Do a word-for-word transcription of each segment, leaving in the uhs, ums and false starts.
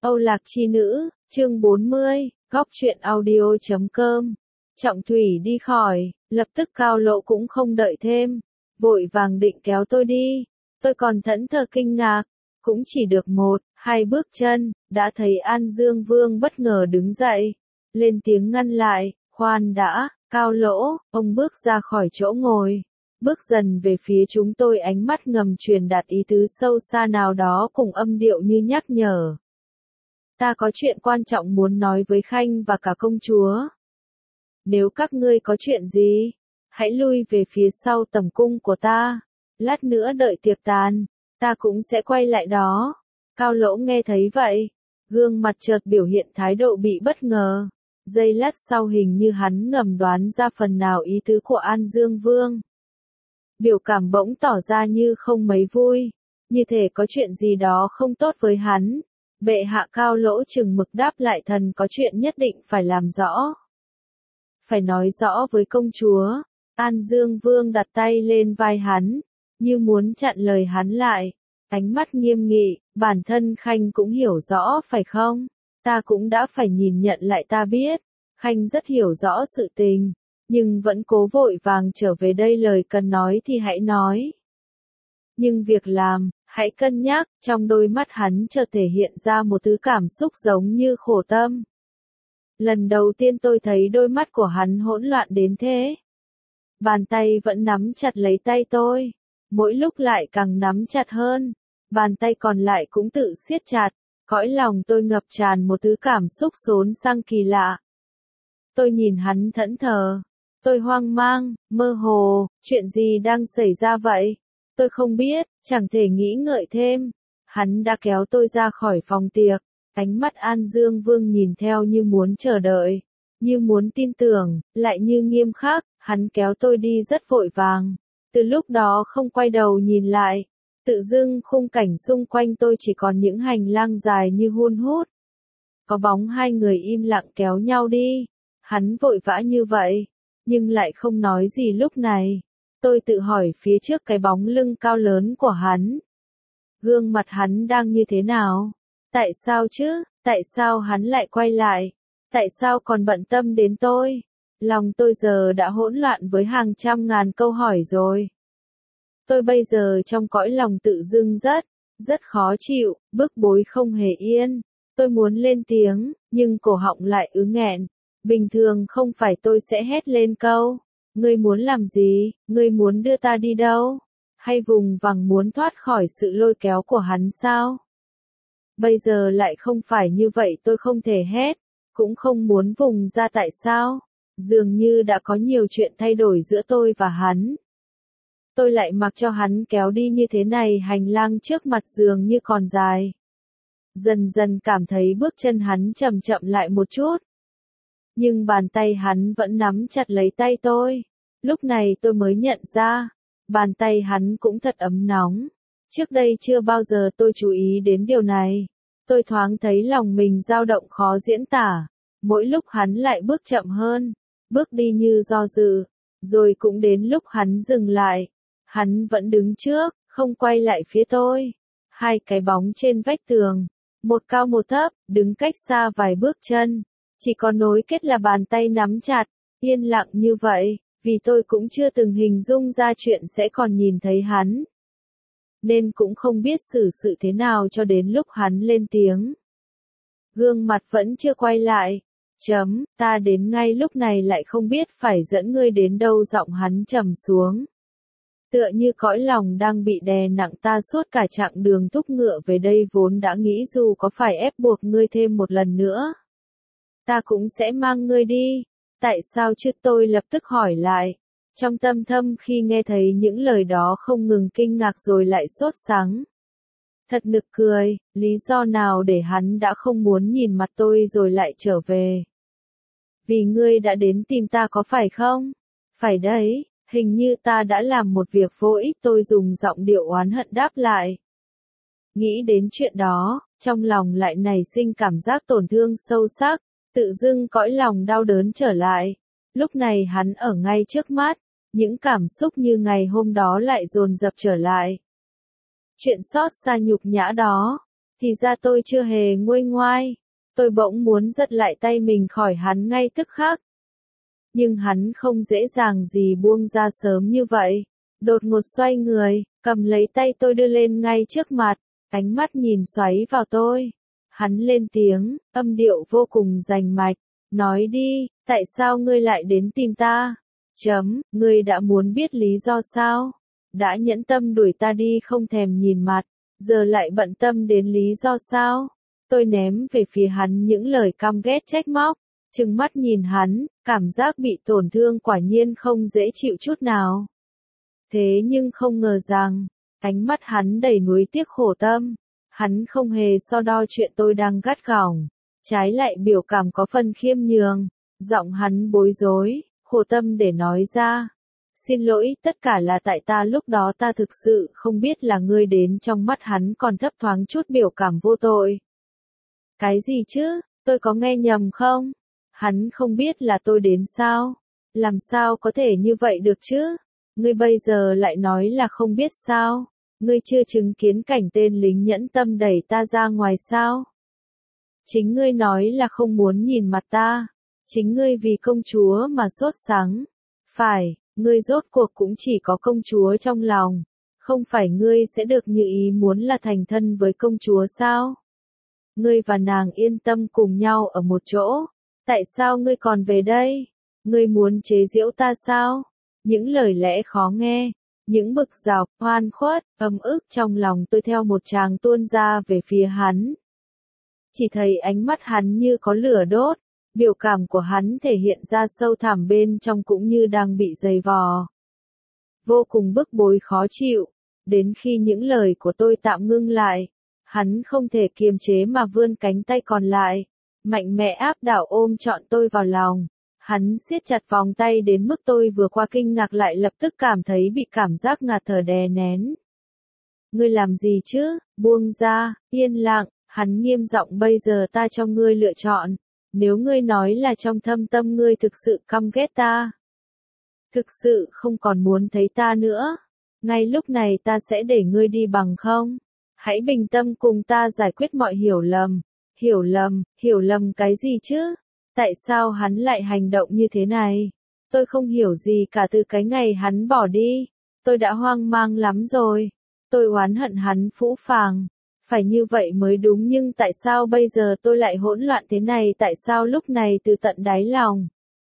Âu Lạc Chi Nữ, chương bốn mươi, góc truyện audio chấm com. Trọng Thủy đi khỏi, lập tức Cao Lỗ cũng không đợi thêm, vội vàng định kéo tôi đi. Tôi còn thẫn thờ kinh ngạc, cũng chỉ được một, hai bước chân, đã thấy An Dương Vương bất ngờ đứng dậy, lên tiếng ngăn lại, khoan đã, Cao Lỗ, ông bước ra khỏi chỗ ngồi, bước dần về phía chúng tôi, ánh mắt ngầm truyền đạt ý tứ sâu xa nào đó cùng âm điệu như nhắc nhở. Ta có chuyện quan trọng muốn nói với Khanh và cả công chúa. Nếu các ngươi có chuyện gì, hãy lui về phía sau tầm cung của ta. Lát nữa đợi tiệc tàn, ta cũng sẽ quay lại đó. Cao Lỗ nghe thấy vậy, gương mặt chợt biểu hiện thái độ bị bất ngờ. Giây lát sau hình như hắn ngầm đoán ra phần nào ý tứ của An Dương Vương. Biểu cảm bỗng tỏ ra như không mấy vui, như thể có chuyện gì đó không tốt với hắn. Bệ hạ. Cao Lỗ chừng mực đáp lại, thần có chuyện nhất định phải làm rõ. Phải nói rõ với công chúa. An Dương Vương đặt tay lên vai hắn, như muốn chặn lời hắn lại. Ánh mắt nghiêm nghị, bản thân Khanh cũng hiểu rõ phải không? Ta cũng đã phải nhìn nhận lại, ta biết. Khanh rất hiểu rõ sự tình, nhưng vẫn cố vội vàng trở về đây, lời cần nói thì hãy nói. Nhưng việc làm, hãy cân nhắc. Trong đôi mắt hắn chợt thể hiện ra một thứ cảm xúc giống như khổ tâm. Lần đầu tiên tôi thấy đôi mắt của hắn hỗn loạn đến thế. Bàn tay vẫn nắm chặt lấy tay tôi, mỗi lúc lại càng nắm chặt hơn. Bàn tay còn lại cũng tự siết chặt. Cõi lòng tôi ngập tràn một thứ cảm xúc xốn sang kỳ lạ. Tôi nhìn hắn thẫn thờ. Tôi hoang mang, mơ hồ, chuyện gì đang xảy ra vậy? Tôi không biết, chẳng thể nghĩ ngợi thêm. Hắn đã kéo tôi ra khỏi phòng tiệc. Ánh mắt An Dương Vương nhìn theo như muốn chờ đợi, như muốn tin tưởng, lại như nghiêm khắc. Hắn kéo tôi đi rất vội vàng. Từ lúc đó không quay đầu nhìn lại. Tự dưng khung cảnh xung quanh tôi chỉ còn những hành lang dài như hun hút. Có bóng hai người im lặng kéo nhau đi. Hắn vội vã như vậy, nhưng lại không nói gì lúc này. Tôi tự hỏi phía trước cái bóng lưng cao lớn của hắn. Gương mặt hắn đang như thế nào? Tại sao chứ? Tại sao hắn lại quay lại? Tại sao còn bận tâm đến tôi? Lòng tôi giờ đã hỗn loạn với hàng trăm ngàn câu hỏi rồi. Tôi bây giờ trong cõi lòng tự dưng rất, rất khó chịu, bức bối không hề yên. Tôi muốn lên tiếng, nhưng cổ họng lại ứ nghẹn. Bình thường không phải tôi sẽ hét lên câu, ngươi muốn làm gì, ngươi muốn đưa ta đi đâu? Hay vùng vằng muốn thoát khỏi sự lôi kéo của hắn sao? Bây giờ lại không phải như vậy, tôi không thể hét, cũng không muốn vùng ra. Tại sao? Dường như đã có nhiều chuyện thay đổi giữa tôi và hắn. Tôi lại mặc cho hắn kéo đi như thế này, hành lang trước mặt dường như còn dài. Dần dần cảm thấy bước chân hắn chậm chậm lại một chút. Nhưng bàn tay hắn vẫn nắm chặt lấy tay tôi. Lúc này tôi mới nhận ra, bàn tay hắn cũng thật ấm nóng. Trước đây chưa bao giờ tôi chú ý đến điều này. Tôi thoáng thấy lòng mình dao động khó diễn tả. Mỗi lúc hắn lại bước chậm hơn, bước đi như do dự, rồi cũng đến lúc hắn dừng lại. Hắn vẫn đứng trước, không quay lại phía tôi. Hai cái bóng trên vách tường, một cao một thấp, đứng cách xa vài bước chân. Chỉ có nối kết là bàn tay nắm chặt, yên lặng như vậy, vì tôi cũng chưa từng hình dung ra chuyện sẽ còn nhìn thấy hắn. Nên cũng không biết xử sự thế nào cho đến lúc hắn lên tiếng. Gương mặt vẫn chưa quay lại. Chấm, ta đến ngay lúc này lại không biết phải dẫn ngươi đến đâu, giọng hắn trầm xuống. Tựa như cõi lòng đang bị đè nặng, ta suốt cả chặng đường thúc ngựa về đây vốn đã nghĩ dù có phải ép buộc ngươi thêm một lần nữa, ta cũng sẽ mang ngươi đi. Tại sao chứ? Tôi lập tức hỏi lại. Trong tâm thâm khi nghe thấy những lời đó không ngừng kinh ngạc rồi lại sốt sắng. Thật nực cười, lý do nào để hắn đã không muốn nhìn mặt tôi rồi lại trở về? Vì ngươi đã đến tìm ta có phải không? Phải đấy, hình như ta đã làm một việc vô ích, tôi dùng giọng điệu oán hận đáp lại. Nghĩ đến chuyện đó, trong lòng lại nảy sinh cảm giác tổn thương sâu sắc. Tự dưng cõi lòng đau đớn trở lại. Lúc này hắn ở ngay trước mắt, những cảm xúc như ngày hôm đó lại dồn dập trở lại. Chuyện xót xa nhục nhã đó, Thì ra tôi chưa hề nguôi ngoai. Tôi bỗng muốn giật lại tay mình khỏi hắn ngay tức khắc. Nhưng hắn không dễ dàng gì buông ra sớm như vậy. Đột ngột xoay người, cầm lấy tay tôi đưa lên ngay trước mặt, ánh mắt nhìn xoáy vào tôi. Hắn lên tiếng, âm điệu vô cùng rành mạch, nói đi, tại sao ngươi lại đến tìm ta? Chấm, ngươi đã muốn biết lý do sao? Đã nhẫn tâm đuổi ta đi không thèm nhìn mặt, giờ lại bận tâm đến lý do sao? Tôi ném về phía hắn những lời căm ghét trách móc, trừng mắt nhìn hắn, cảm giác bị tổn thương quả nhiên không dễ chịu chút nào. Thế nhưng không ngờ rằng, ánh mắt hắn đầy nuối tiếc khổ tâm. Hắn không hề so đo chuyện tôi đang gắt gỏng, trái lại biểu cảm có phần khiêm nhường, giọng hắn bối rối, khổ tâm để nói ra. Xin lỗi, tất cả là tại ta lúc đó ta thực sự không biết là ngươi đến. Trong mắt hắn còn thấp thoáng chút biểu cảm vô tội. Cái gì chứ, tôi có nghe nhầm không? Hắn không biết là tôi đến sao? Làm sao có thể như vậy được chứ? Ngươi bây giờ lại nói là không biết sao? Ngươi chưa chứng kiến cảnh tên lính nhẫn tâm đẩy ta ra ngoài sao? Chính ngươi nói là không muốn nhìn mặt ta. Chính ngươi vì công chúa mà sốt sắng. Phải, ngươi rốt cuộc cũng chỉ có công chúa trong lòng. Không phải ngươi sẽ được như ý muốn là thành thân với công chúa sao? Ngươi và nàng yên tâm cùng nhau ở một chỗ. Tại sao ngươi còn về đây? Ngươi muốn chế giễu ta sao? Những lời lẽ khó nghe. Những bực dọc, oan khuất, ấm ức trong lòng tôi theo một tràng tuôn ra về phía hắn. Chỉ thấy ánh mắt hắn như có lửa đốt, biểu cảm của hắn thể hiện ra sâu thẳm bên trong cũng như đang bị dày vò. Vô cùng bức bối khó chịu, đến khi những lời của tôi tạm ngưng lại, hắn không thể kiềm chế mà vươn cánh tay còn lại, mạnh mẽ áp đảo ôm trọn tôi vào lòng. Hắn siết chặt vòng tay đến mức tôi vừa qua kinh ngạc lại lập tức cảm thấy bị cảm giác ngạt thở đè nén. Ngươi làm gì chứ? Buông ra, yên lặng, hắn nghiêm giọng bây giờ ta cho ngươi lựa chọn. Nếu ngươi nói là trong thâm tâm ngươi thực sự căm ghét ta, thực sự không còn muốn thấy ta nữa, ngay lúc này ta sẽ để ngươi đi bằng không? Hãy bình tâm cùng ta giải quyết mọi hiểu lầm. Hiểu lầm, hiểu lầm cái gì chứ? Tại sao hắn lại hành động như thế này? Tôi không hiểu gì cả từ cái ngày hắn bỏ đi. Tôi đã hoang mang lắm rồi. Tôi oán hận hắn phũ phàng. Phải như vậy mới đúng nhưng tại sao bây giờ tôi lại hỗn loạn thế này? Tại sao lúc này từ tận đáy lòng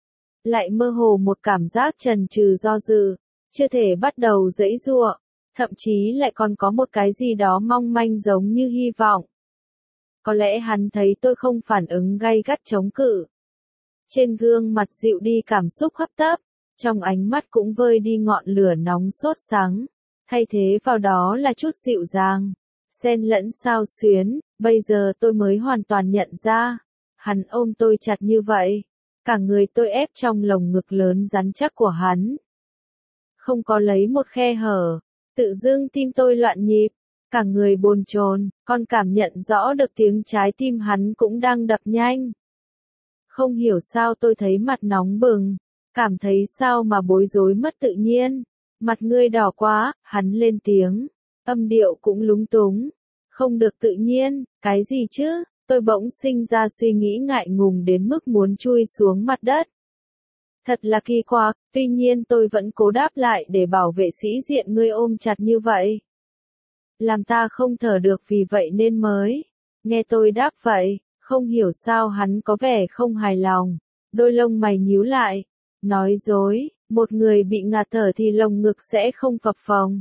lại mơ hồ một cảm giác chần chừ do dự, chưa thể bắt đầu giãy giụa, thậm chí lại còn có một cái gì đó mong manh giống như hy vọng. Có lẽ hắn thấy tôi không phản ứng gay gắt chống cự. Trên gương mặt dịu đi cảm xúc hấp tấp, trong ánh mắt cũng vơi đi ngọn lửa nóng sốt sắng, thay thế vào đó là chút dịu dàng, xen lẫn xao xuyến. Bây giờ tôi mới hoàn toàn nhận ra, hắn ôm tôi chặt như vậy, cả người tôi ép trong lồng ngực lớn rắn chắc của hắn. Không có lấy một khe hở, tự dưng tim tôi loạn nhịp. Cả người bồn chồn, còn cảm nhận rõ được tiếng trái tim hắn cũng đang đập nhanh. Không hiểu sao tôi thấy mặt nóng bừng, cảm thấy sao mà bối rối mất tự nhiên. Mặt ngươi đỏ quá, hắn lên tiếng, âm điệu cũng lúng túng. Không được tự nhiên, cái gì chứ? Tôi bỗng sinh ra suy nghĩ ngại ngùng đến mức muốn chui xuống mặt đất. Thật là kỳ quặc, tuy nhiên tôi vẫn cố đáp lại để bảo vệ sĩ diện ngươi ôm chặt như vậy. Làm ta không thở được vì vậy nên mới. Nghe tôi đáp vậy, không hiểu sao hắn có vẻ không hài lòng. Đôi lông mày nhíu lại. Nói dối, một người bị ngạt thở thì lồng ngực sẽ không phập phồng.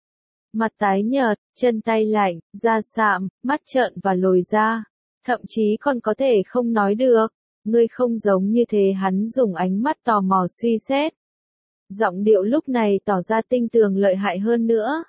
Mặt tái nhợt, chân tay lạnh, da sạm, mắt trợn và lồi ra. Thậm chí còn có thể không nói được. Ngươi không giống như thế, hắn dùng ánh mắt tò mò suy xét. Giọng điệu lúc này tỏ ra tinh tường lợi hại hơn nữa.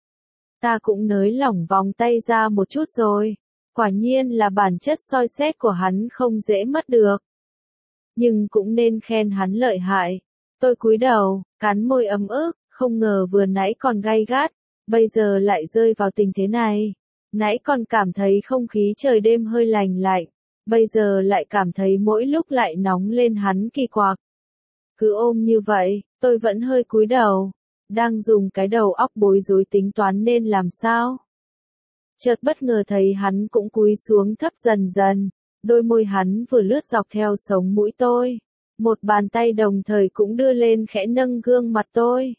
Ta cũng nới lỏng vòng tay ra một chút rồi. Quả nhiên là bản chất soi xét của hắn không dễ mất được. Nhưng cũng nên khen hắn lợi hại. Tôi cúi đầu, cắn môi ấm ức, không ngờ vừa nãy còn gay gắt, bây giờ lại rơi vào tình thế này. Nãy còn cảm thấy không khí trời đêm hơi lành lạnh, bây giờ lại cảm thấy mỗi lúc lại nóng lên. Hắn kỳ quặc. Cứ ôm như vậy, tôi vẫn hơi cúi đầu. Đang dùng cái đầu óc bối rối tính toán nên làm sao. Chợt bất ngờ thấy hắn cũng cúi xuống thấp dần dần, đôi môi hắn vừa lướt dọc theo sống mũi tôi, một bàn tay đồng thời cũng đưa lên khẽ nâng gương mặt tôi.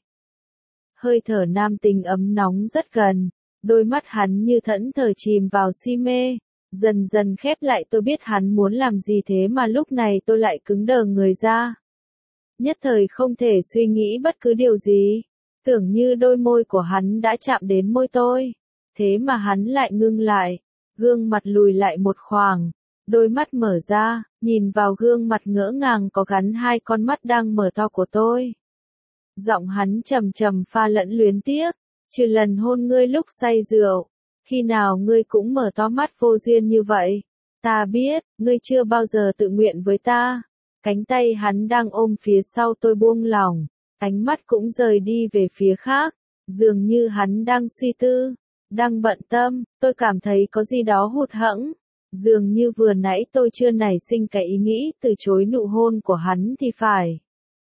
Hơi thở nam tình ấm nóng rất gần, đôi mắt hắn như thẫn thờ chìm vào si mê, dần dần khép lại. Tôi biết hắn muốn làm gì, thế mà lúc này tôi lại cứng đờ người ra. Nhất thời không thể suy nghĩ bất cứ điều gì, tưởng như đôi môi của hắn đã chạm đến môi tôi, thế mà hắn lại ngưng lại, gương mặt lùi lại một khoảng, đôi mắt mở ra, nhìn vào gương mặt ngỡ ngàng có gắn hai con mắt đang mở to của tôi. Giọng hắn trầm trầm pha lẫn luyến tiếc, trừ lần hôn ngươi lúc say rượu, khi nào ngươi cũng mở to mắt vô duyên như vậy. Ta biết, ngươi chưa bao giờ tự nguyện với ta. Cánh tay hắn đang ôm phía sau tôi buông lỏng, ánh mắt cũng rời đi về phía khác, dường như hắn đang suy tư, đang bận tâm. Tôi cảm thấy có gì đó hụt hẫng, dường như vừa nãy tôi chưa nảy sinh cái ý nghĩ từ chối nụ hôn của hắn thì phải.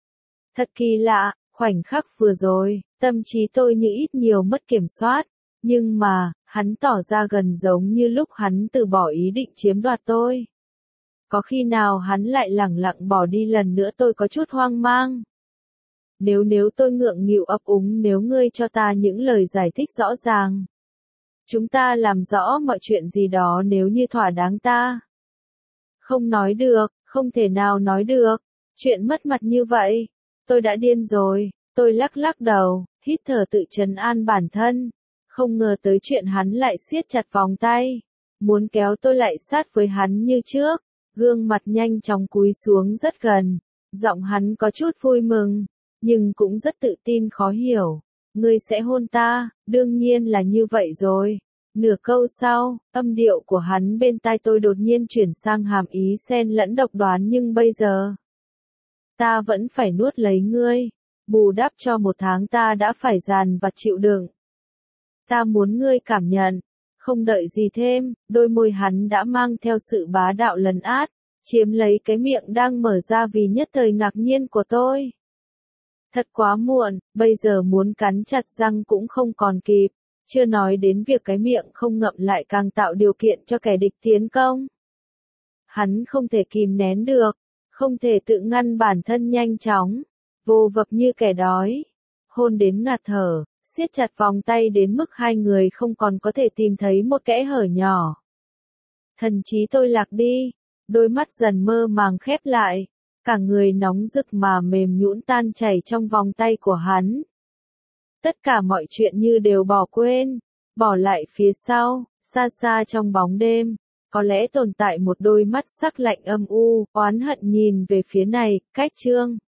Thật kỳ lạ, khoảnh khắc vừa rồi, tâm trí tôi như ít nhiều mất kiểm soát, nhưng mà, hắn tỏ ra gần giống như lúc hắn từ bỏ ý định chiếm đoạt tôi. Có khi nào hắn lại lẳng lặng bỏ đi lần nữa, tôi có chút hoang mang. Nếu nếu tôi ngượng nghịu ấp úng, nếu ngươi cho ta những lời giải thích rõ ràng. Chúng ta làm rõ mọi chuyện gì đó nếu như thỏa đáng ta. Không nói được, không thể nào nói được, chuyện mất mặt như vậy. Tôi đã điên rồi, tôi lắc lắc đầu, hít thở tự trấn an bản thân. Không ngờ tới chuyện hắn lại siết chặt vòng tay, muốn kéo tôi lại sát với hắn như trước, gương mặt nhanh chóng cúi xuống rất gần, giọng hắn có chút vui mừng, nhưng cũng rất tự tin khó hiểu. Ngươi sẽ hôn ta, đương nhiên là như vậy rồi. Nửa câu sau, âm điệu của hắn bên tai tôi đột nhiên chuyển sang hàm ý xen lẫn độc đoán, nhưng bây giờ, ta vẫn phải nuốt lấy ngươi, bù đắp cho một tháng ta đã phải dằn vặt chịu đựng. Ta muốn ngươi cảm nhận, không đợi gì thêm, đôi môi hắn đã mang theo sự bá đạo lấn át, chiếm lấy cái miệng đang mở ra vì nhất thời ngạc nhiên của tôi. Thật quá muộn, bây giờ muốn cắn chặt răng cũng không còn kịp, chưa nói đến việc cái miệng không ngậm lại càng tạo điều kiện cho kẻ địch tiến công. Hắn không thể kìm nén được, không thể tự ngăn bản thân nhanh chóng, vô vập như kẻ đói, hôn đến ngạt thở, siết chặt vòng tay đến mức hai người không còn có thể tìm thấy một kẽ hở nhỏ. Thần trí tôi lạc đi, đôi mắt dần mơ màng khép lại, cả người nóng rực mà mềm nhũn tan chảy trong vòng tay của hắn. Tất cả mọi chuyện như đều bỏ quên, bỏ lại phía sau, xa xa trong bóng đêm, có lẽ tồn tại một đôi mắt sắc lạnh âm u, oán hận nhìn về phía này. Cách chương